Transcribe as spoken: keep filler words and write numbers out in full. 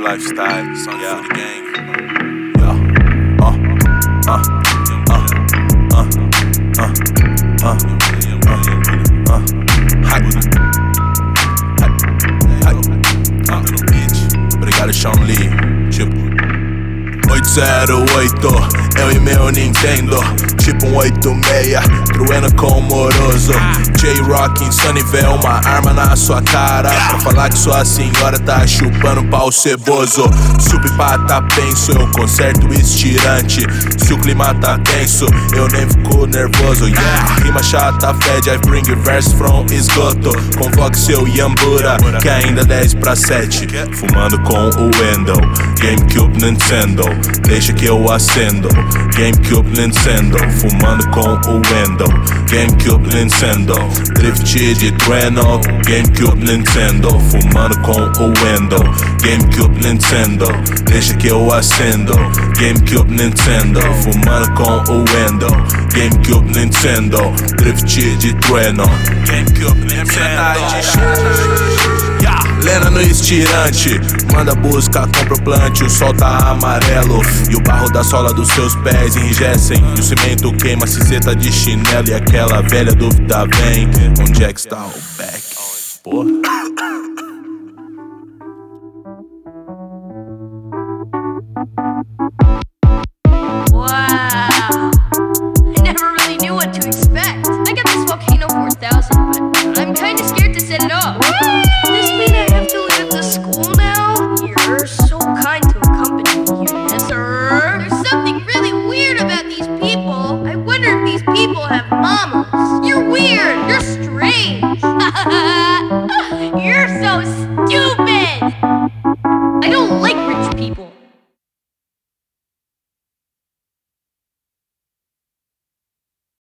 lifestyle, song yeah. for the gang. Yeah. Uh, uh, uh, uh, uh, uh, uh, uh. Hype, hype, hype. Obrigado, Sean Lee. Tipo oito zero oito, eu e meu Nintendo. Tipo um oito seis, truendo com o moroso. J-Rock em Sunnyvale, uma arma na sua cara pra falar que sua senhora tá chupando pau ceboso. Se o pipa tá penso, eu conserto o estirante. Se o clima tá tenso, eu nem fico nervoso. Yeah, rima chata fede, I bring verse from esgoto. Convoque seu Yambura, que ainda dez pra sete. Fumando com o Wendell, GameCube Nintendo, deixa que eu acendo. GameCube Nintendo, fumando com o Wendell, GameCube Nintendo, drift de trueno. GameCube Nintendo, fumando com o Wendell, GameCube Nintendo, deixa que eu acendo. GameCube Nintendo, fumando com o Wendell, GameCube Nintendo, drift de trueno. GameCube Nintendo. Lena no estirante, manda busca, compra o plante, o sol tá amarelo e o barro da sola dos seus pés enrijecem, e o cimento queima, cinzenta de chinelo, e aquela velha dúvida vem: onde é que está o back?